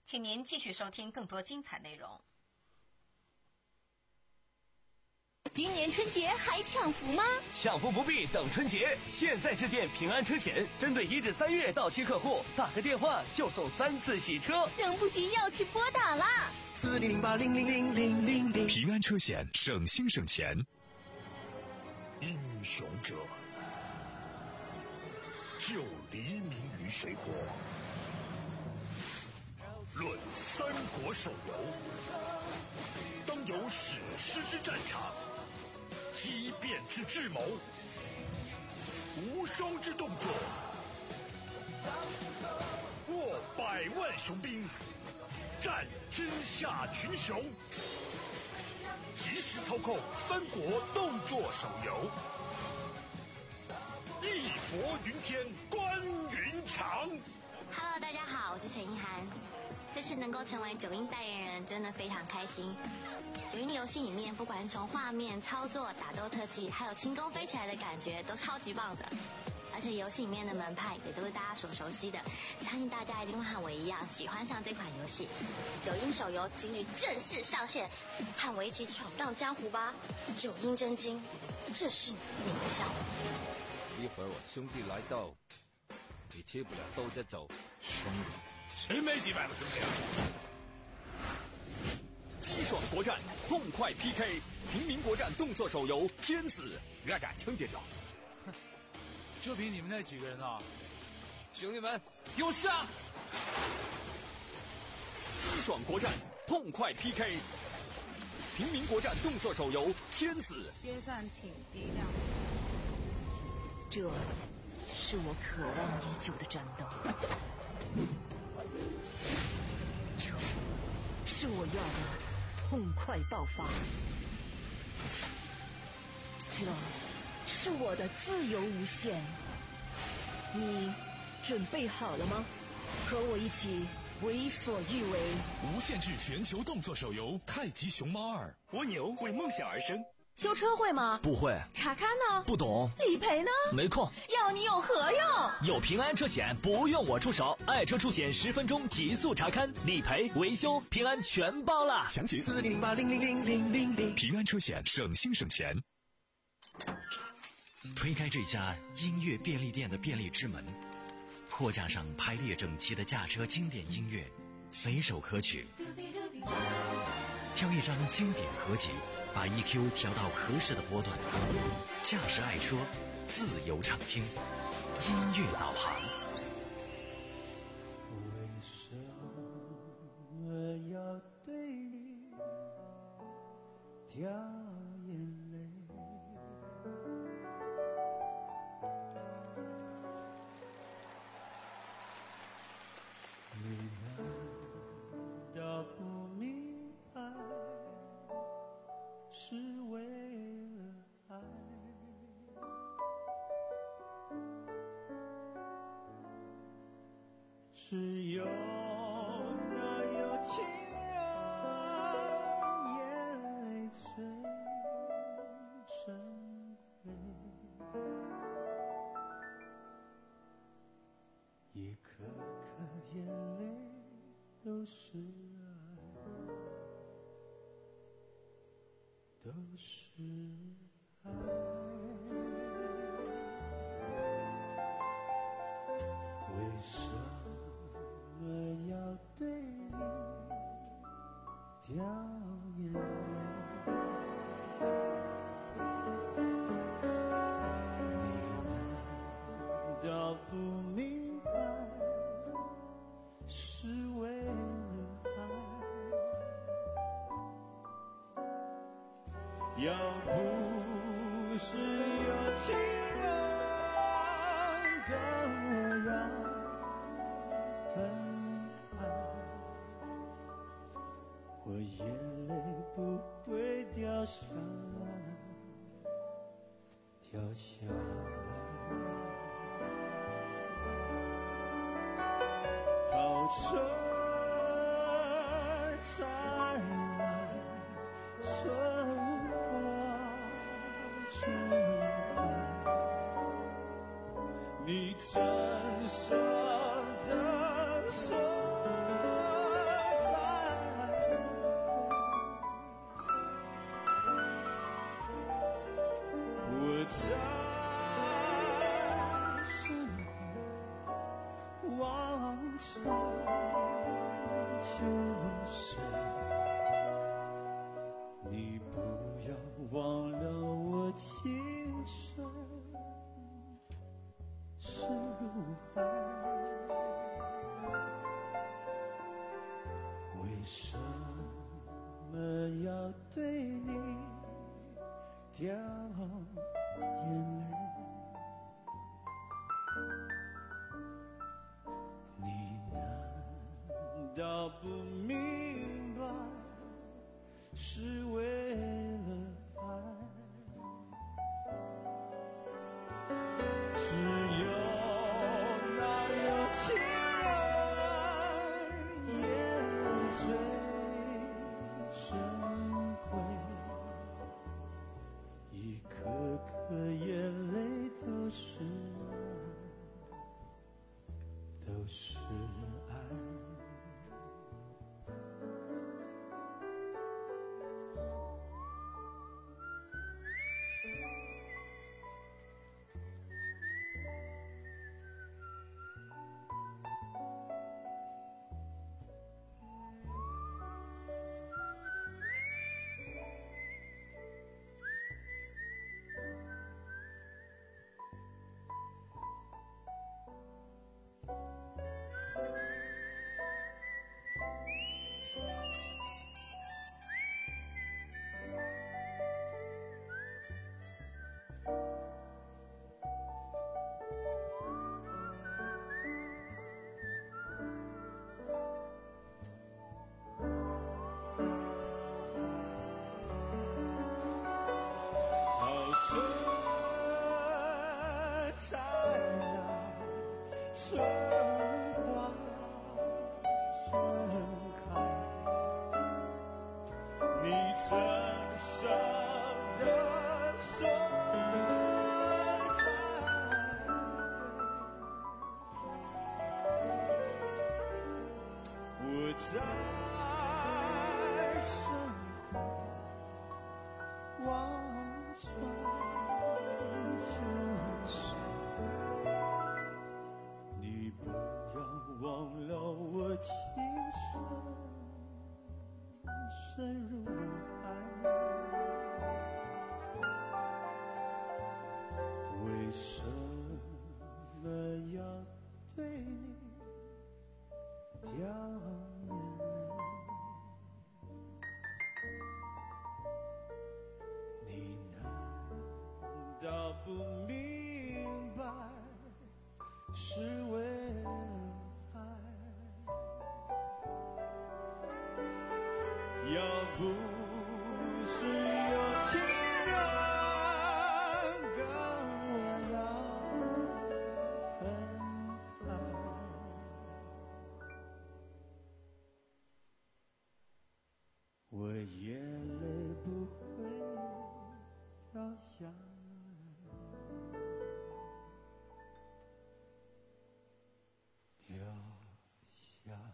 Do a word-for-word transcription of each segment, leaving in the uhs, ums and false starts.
请您继续收听更多精彩内容。 今年春节还抢福吗？ 抢福不必等春节，现在致电平安车险，针对一至三月到期客户，打个电话就送三次洗车， 等不及要去拨打啦！ 四零零八零零零零零零。 平安车险，省心省钱。 英雄者，救黎民于水火。论三国手游，当有史诗之战场，激变之智谋，无双之动作，握百万雄兵，战天下群雄。即时操控三国动作手游，义薄云天，关云长。 Hello， 大家好，我是陈意涵。这次能够成为九阴代言人，真的非常开心。九阴的游戏里面，不管是从画面、操作、打斗特技，还有轻功飞起来的感觉，都超级棒的。而且游戏里面的门派也都是大家所熟悉的，相信大家一定会和我一样喜欢上这款游戏。九阴手游今日正式上线，和我一起闯荡江湖吧！九阴真经，这是你的招。 一会儿我兄弟来到，你吃不了兜着走。 兄弟，谁没几百个兄弟啊？ 激爽国战，痛快 P K， 平民国战动作手游《天子》，俺敢枪点到。 就凭你们那几个人啊！ 兄弟们，给我上！ 激爽国战，痛快 P K， 平民国战动作手游《天子》。 约战挺低调。 这是我渴望已久的战斗，这是我要的痛快爆发，这是我的自由无限。你准备好了吗？和我一起为所欲为。 无限制全球动作手游《太极熊猫二》。 蜗牛为梦想而生。 修车会吗？ 不会。 查看呢？ 不懂。 理赔呢？ 没空。 要你有何用？ 有平安车险，不用我出手，爱车出险十分钟极速查看，理赔、维修，平安全包了。 详情四零零八零零零零零零。 平安车险，省心省钱。 推开这家音乐便利店的便利之门，货架上排列整齐的驾车经典音乐，随手可取。挑一张经典合集，把 E Q 调到合适的波段，驾驶爱车，自由畅听，音乐导航。 为什么要对你掉眼泪？你难道不明白，是为了爱？只有那有情人眼泪最珍贵，一颗颗眼泪都是爱，都是爱。为什么要对你掉眼泪？你难道不明白，是为了爱？要不是有情人跟我要分开，我眼泪不会掉下来，掉下来。好春才来，春花春开，你怎舍得说就是你不要忘了我青春深如海，为什么要对你掉眼泪？你难道不明白是为了爱？只有那有情人也最珍贵，一颗颗眼泪都是爱，都是爱。深入海，为什么要对你掉眼泪？你难道不明白是为了要不是有情人跟我要分开，我眼泪不会掉下来，掉下来。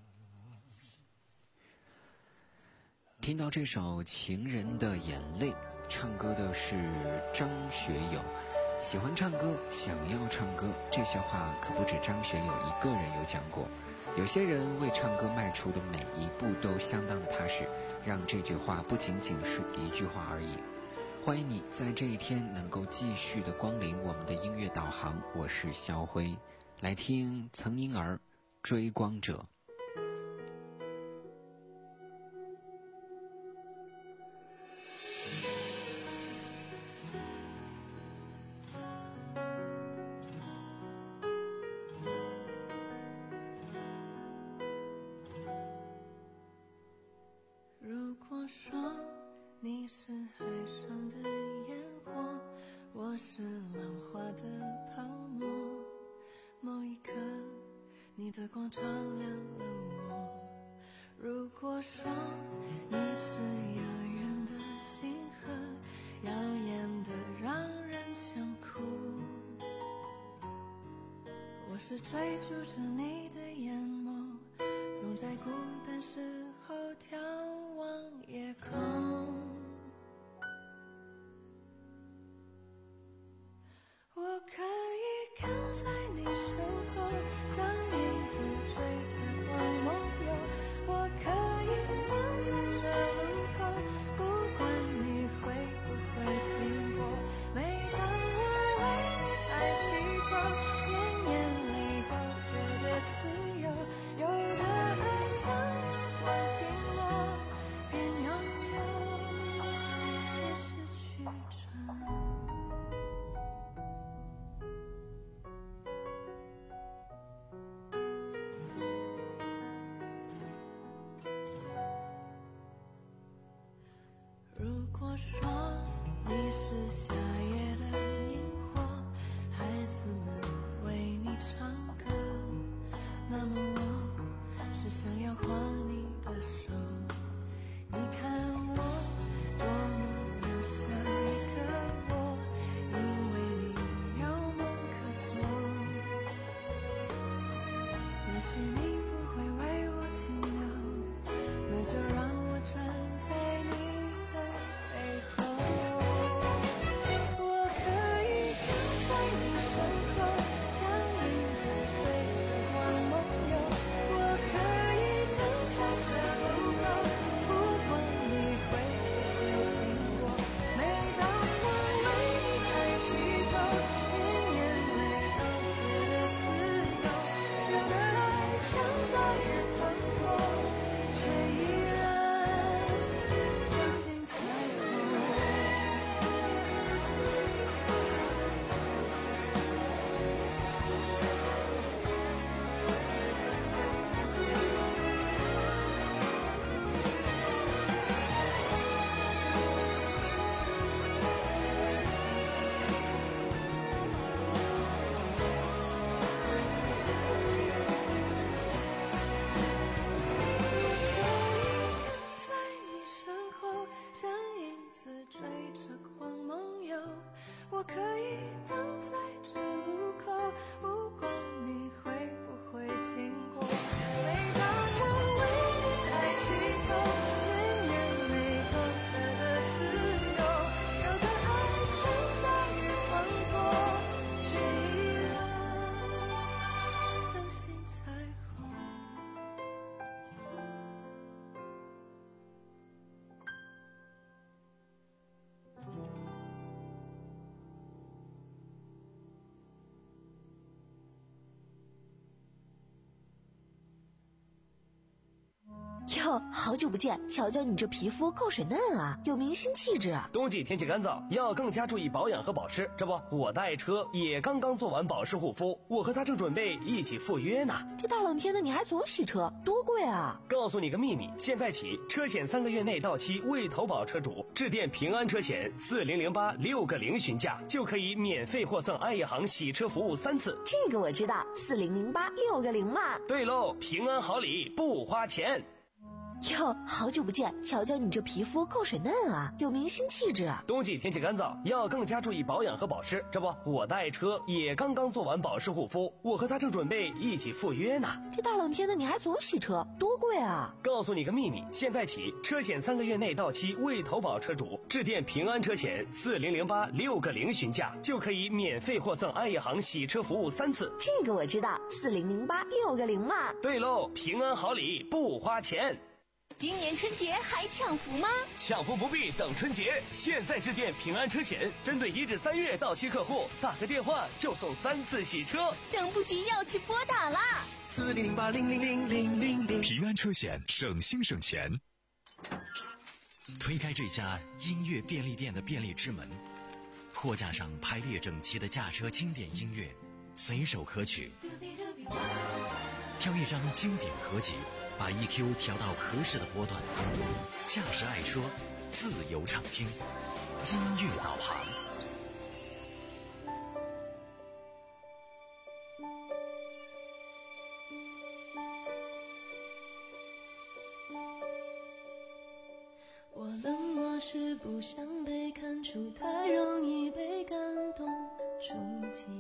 听到这首《情人的眼泪》，唱歌的是张学友。喜欢唱歌，想要唱歌，这些话可不止张学友一个人有讲过。有些人为唱歌迈出的每一步都相当的踏实，让这句话不仅仅是一句话而已。欢迎你在这一天能够继续的光临我们的音乐导航，我是肖辉，来听岑宁儿《追光者》。 如果说你是海上的烟火，我是浪花的泡沫，某一刻你的光照亮了我。如果说你是遥远的星河，耀眼的让人想哭，我是追逐着你的眼眸，总在孤单时候眺望夜空。我可以跟在你身后，像影子追着光梦游，我果说你是夏夜的萤火，孩子们为你唱歌，那么我是想要画你的手。你看我多么渺小一个我，因为你有梦可做。也许你不会为我停留，那就让我站在你的背后。我可以跟在你身后，像影子追着光梦游。我可以等在这路口，不管你会不会经过。每当我为你抬起头，连眼泪都觉得自由。有的爱像大雨滂沱，却依然相信彩虹。在你身后，像影子追着光梦游。我可以等在这路口，不管你会不会经过。每当我为你抬起头，连眼泪都觉得自由。有的爱像大雨滂沱，却依然相信彩虹。 哟，好久不见，瞧瞧你这皮肤够水嫩啊，有明星气质啊。 冬季天气干燥，要更加注意保养和保湿。这不，我的爱车也刚刚做完保湿护肤，我和他正准备一起赴约呢。 这大冷天的你还总洗车，多贵啊！ 告诉你个秘密，现在起车险三个月内到期未投保车主，致电平安车险四零零八六个零询价，就可以免费获赠爱业行洗车服务三次。 这个我知道，四零零八六个零嘛。 对喽，平安好礼不花钱。 哟，好久不见，瞧瞧你这皮肤够水嫩啊，有明星气质啊。 冬季天气干燥，要更加注意保养和保湿。这不，我的爱车也刚刚做完保湿护肤，我和他正准备一起赴约呢。 这大冷天的你还总洗车，多贵啊！ 告诉你个秘密，现在起车险三个月内到期未投保车主，致电平安车险四零零八六个零询价，就可以免费获赠爱业行洗车服务三次。 这个我知道，四零零八六个零嘛。 对喽，平安好礼不花钱。 今年春节还抢福吗？ 抢福不必等春节，现在致电平安车险，针对一至三月到期客户，打个电话就送三次洗车。 等不及要去拨打啦！ 四零零八零零零零零零。 平安车险，省心省钱。 推开这家音乐便利店的便利之门，货架上排列整齐的驾车经典音乐，随手可取。挑一张经典合集，把 E Q 调到合适的波段，驾驶爱车，自由畅听，音乐导航。 我冷漠是不想被看出，太容易被感动冲击。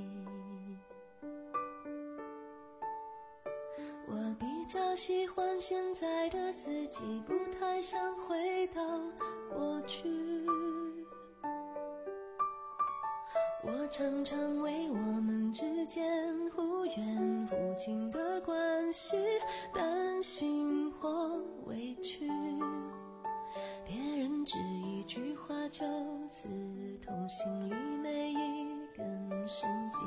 我比较喜欢现在的自己，不太想回到过去。我常常为我们之间忽远忽近的关系担心或委屈，别人只一句话就刺痛心里每一根神经。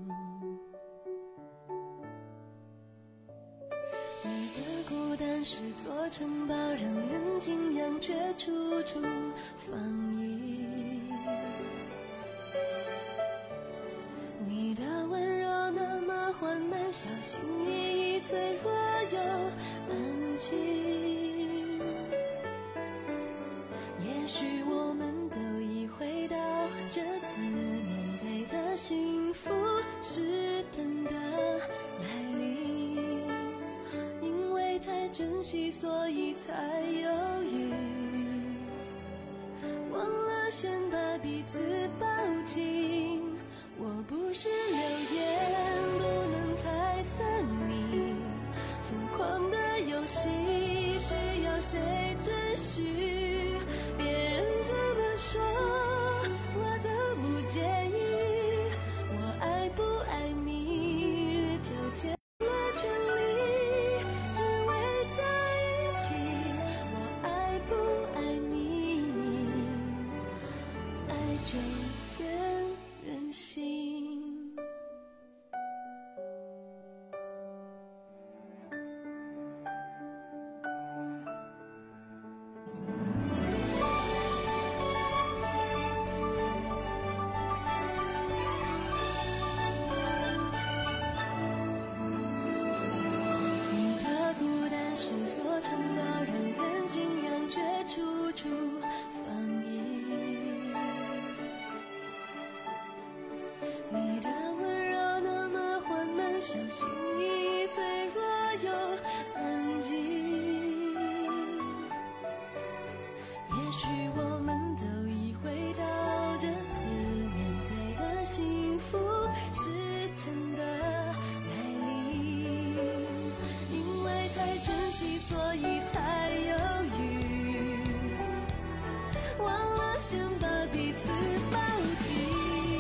你的孤单是座城堡，让人敬仰却处处防御。你的温柔那么缓慢，小心翼翼，脆弱又安静。也许我们珍惜，所以才犹豫，忘了先把彼此抱紧。我不是流言，不能猜测你疯狂的游戏，需要谁准许？别人怎么说我都不介意，我爱不爱你日久见了权利，只为在一起。我爱不爱你，爱就见人心。你的温柔那么缓慢，像心已脆弱又安静。也许我们都已回到这次面对的幸福是真的美丽，因为太珍惜，所以才犹豫，忘了先把彼此抱紧。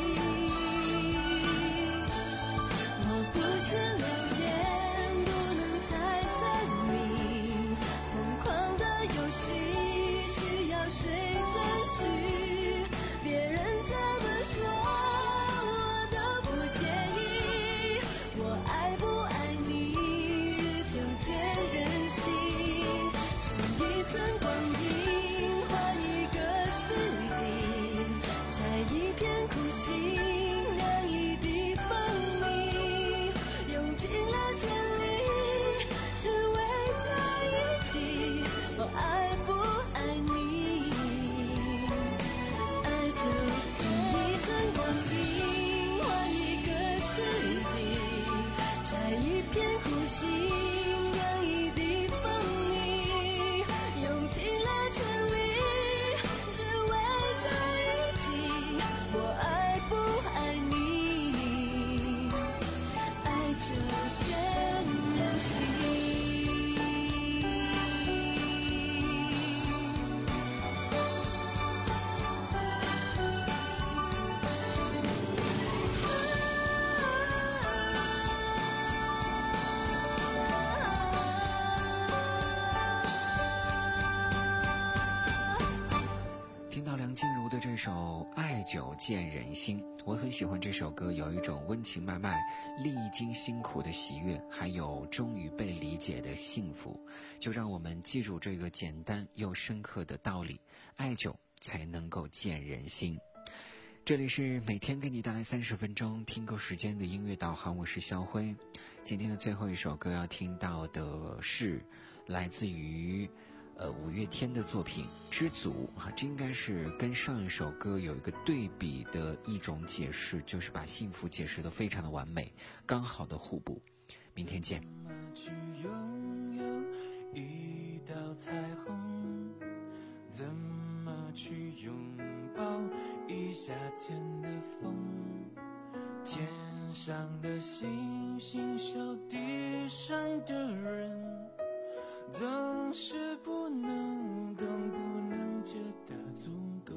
这首爱久见人心，我很喜欢这首歌，有一种温情脉脉历经辛苦的喜悦，还有终于被理解的幸福。就让我们记住这个简单又深刻的道理，爱久才能够见人心。这里是每天给你带来三十分钟听歌时间的音乐导航，我是肖辉。今天的最后一首歌要听到的是来自于呃，五月天的作品《知足》啊，这应该是跟上一首歌有一个对比的一种解释，就是把幸福解释得非常的完美，刚好的互补。明天见。 怎么去拥有一道彩虹？怎么去拥抱一夏天的风？天上的星星，小地上的人。总是不能懂，不能觉得足够。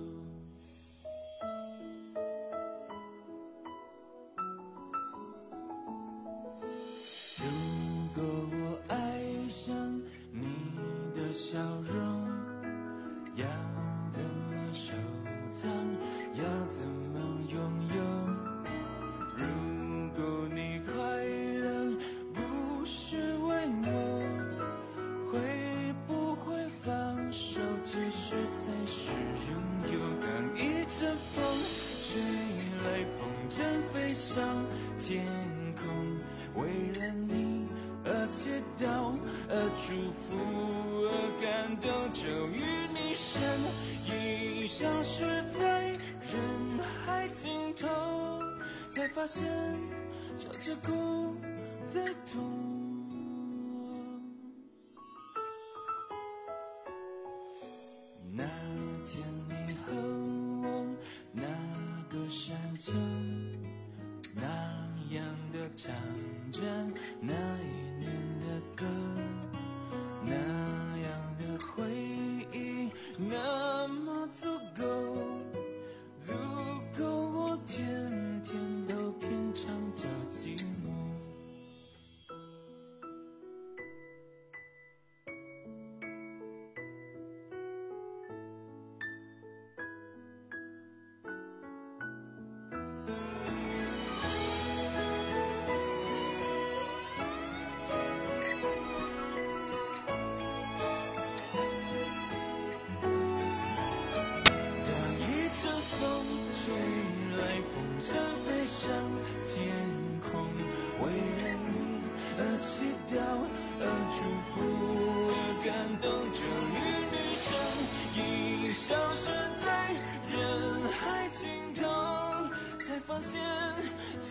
如果我爱上你的笑容，要怎么收藏？要怎么拥有？如果你快乐不是为我，会不会放手，其实才是拥有？当一阵风吹来，风筝飞上天空，为了你而祈祷，而祝福，而感动，就与你身影消失在人海尽头，才发现笑着哭最痛。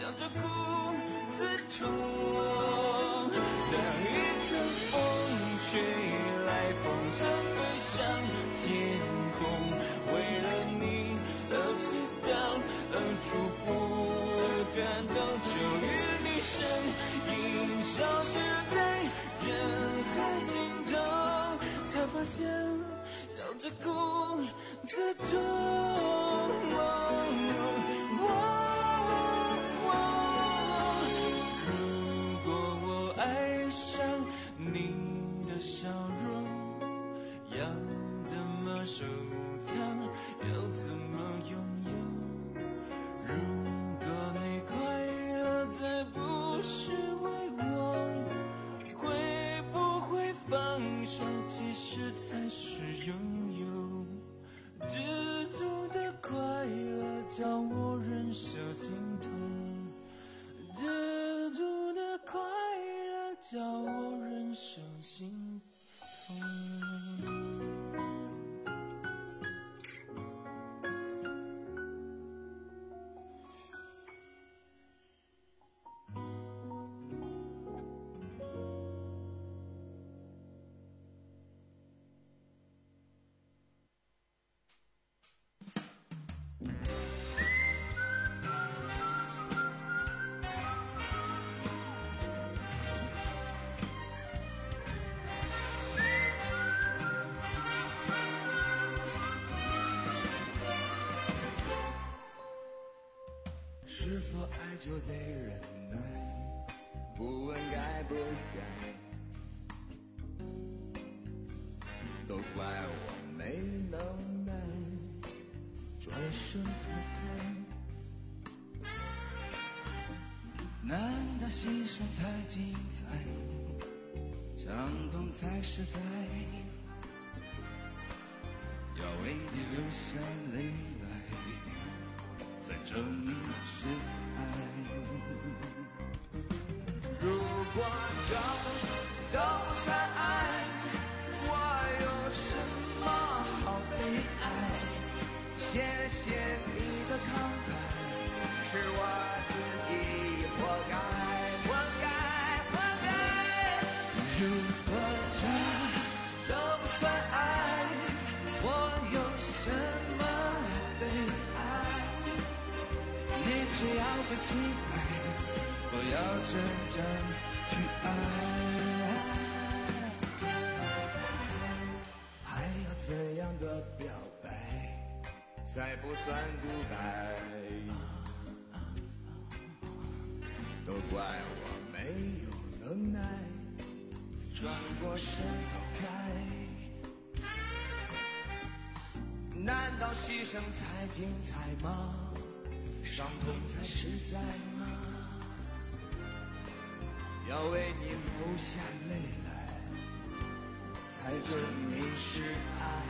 笑着哭自痛。当一阵风吹来，风筝飞上天空，为了你而祈祷，而祝福，而感动，终于你身影消失在人海尽头，才发现笑着哭自痛。如果我爱上你的笑容，要怎么收藏，要怎么拥有？如果你快乐再不是为我，会不会放手其实才是拥有？知足的快乐叫我忍受心痛，知足的快乐叫我忍受心痛。 是否爱就得忍耐，不问该不该，都怪我没能耐，转身走开。难道牺牲才精彩，伤痛才实在，要为你流下泪来，才证明是爱。如果这都不算爱，我有什么好悲哀？谢谢你的慷慨，是我自己活该，活该，活该。如果这都不算爱，我有什么悲哀？你只要不气馁，我要真正去爱。还要怎样的表白才不算独白？都怪我没有能耐，转过身走开。难道牺牲才精彩吗？伤痛才实在吗？要为你流下泪来，才证明是爱。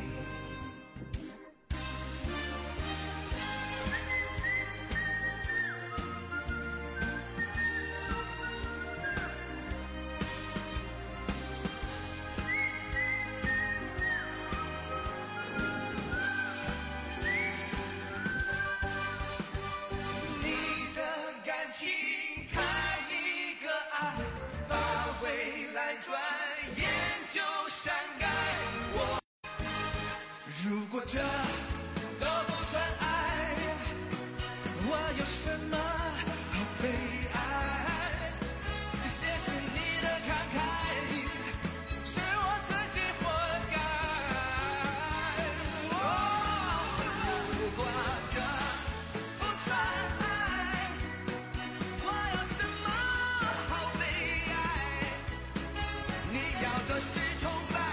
如果这都不算爱，我有什么好悲哀？谢谢你的慷慨，是我自己活该。哦，如果这不算爱，我有什么好悲哀？你要的是崇拜。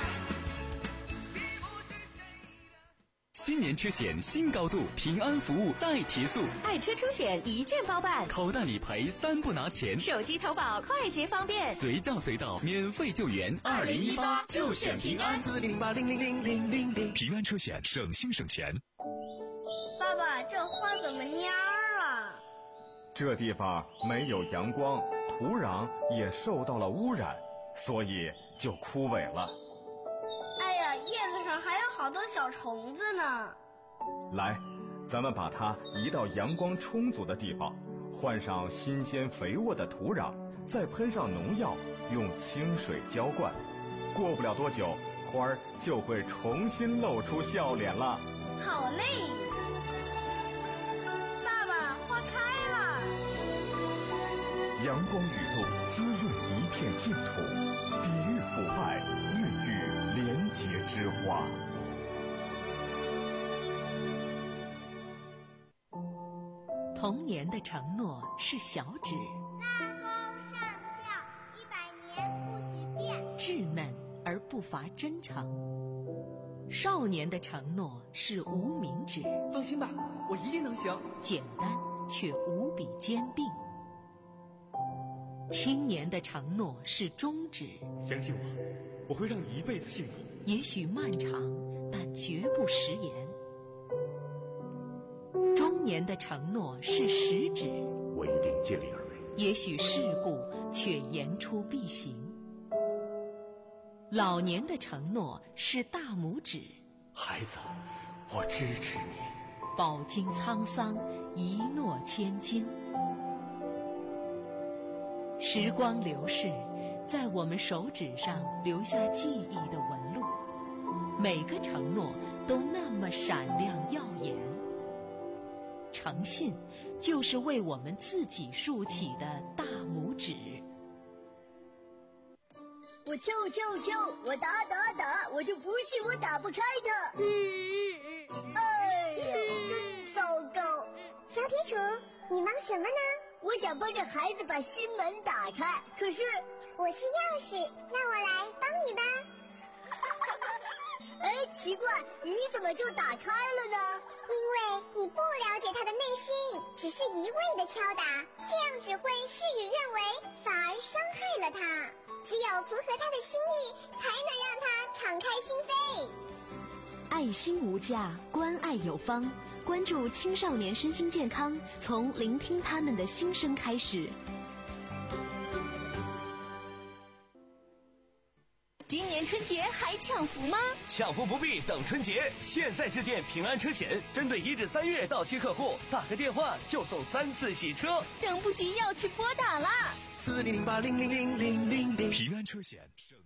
新年车险新高度，平安服务再提速， 爱车出险一键包办， 口袋理赔三不拿钱， 手机投保快捷方便， 随叫随到，免费救援。二零一八就选平安。 四零八零零零零零零， 平安车险，省心省钱。 爸爸，这花怎么蔫了？ 这地方没有阳光，土壤也受到了污染，所以就枯萎了。 哎呀，叶子上还有好多小虫子呢。 来，咱们把它移到阳光充足的地方， 换上新鲜肥沃的土壤，再喷上农药，用清水浇灌，过不了多久，花儿就会重新露出笑脸了。 好嘞，爸爸，花开了。 阳光雨露滋润一片净土，抵御腐败，孕育廉洁之花。 童年的承诺是小指， 拉钩上吊，一百年不许变。 稚嫩而不乏真诚。少年的承诺是无名指， 放心吧，我一定能行。 简单却无比坚定。青年的承诺是中指， 相信我，我会让你一辈子幸福。 也许漫长，但绝不食言。中年的承诺是食指， 我一定尽力而为。 也许世故，却言出必行。老年的承诺是大拇指， 孩子，我支持你。 饱经沧桑，一诺千金。时光流逝，在我们手指上留下记忆的纹路，每个承诺都那么闪亮耀眼。诚信就是为我们自己竖起的大拇指。 我敲敲敲，我打打打，我就不信我打不开它。嗯嗯嗯，哎呀，真糟糕！ 小铁杵，你忙什么呢？ 我想帮着孩子把新门打开，可是我是钥匙，让我来帮你吧。 哎，奇怪，你怎么就打开了呢？ 因为你不了解他的内心，只是一味的敲打，这样只会事与愿违，反而伤害了他。只有符合他的心意，才能让他敞开心扉。 爱心无价，关爱有方。关注青少年身心健康，从聆听他们的心声开始。 今年春节还抢福吗？ 抢福不必等春节，现在致电平安车险，针对一至三月到期客户，打个电话就送三次洗车。 等不及要去拨打啦！ 四零零八零零零零零零。 平安车险。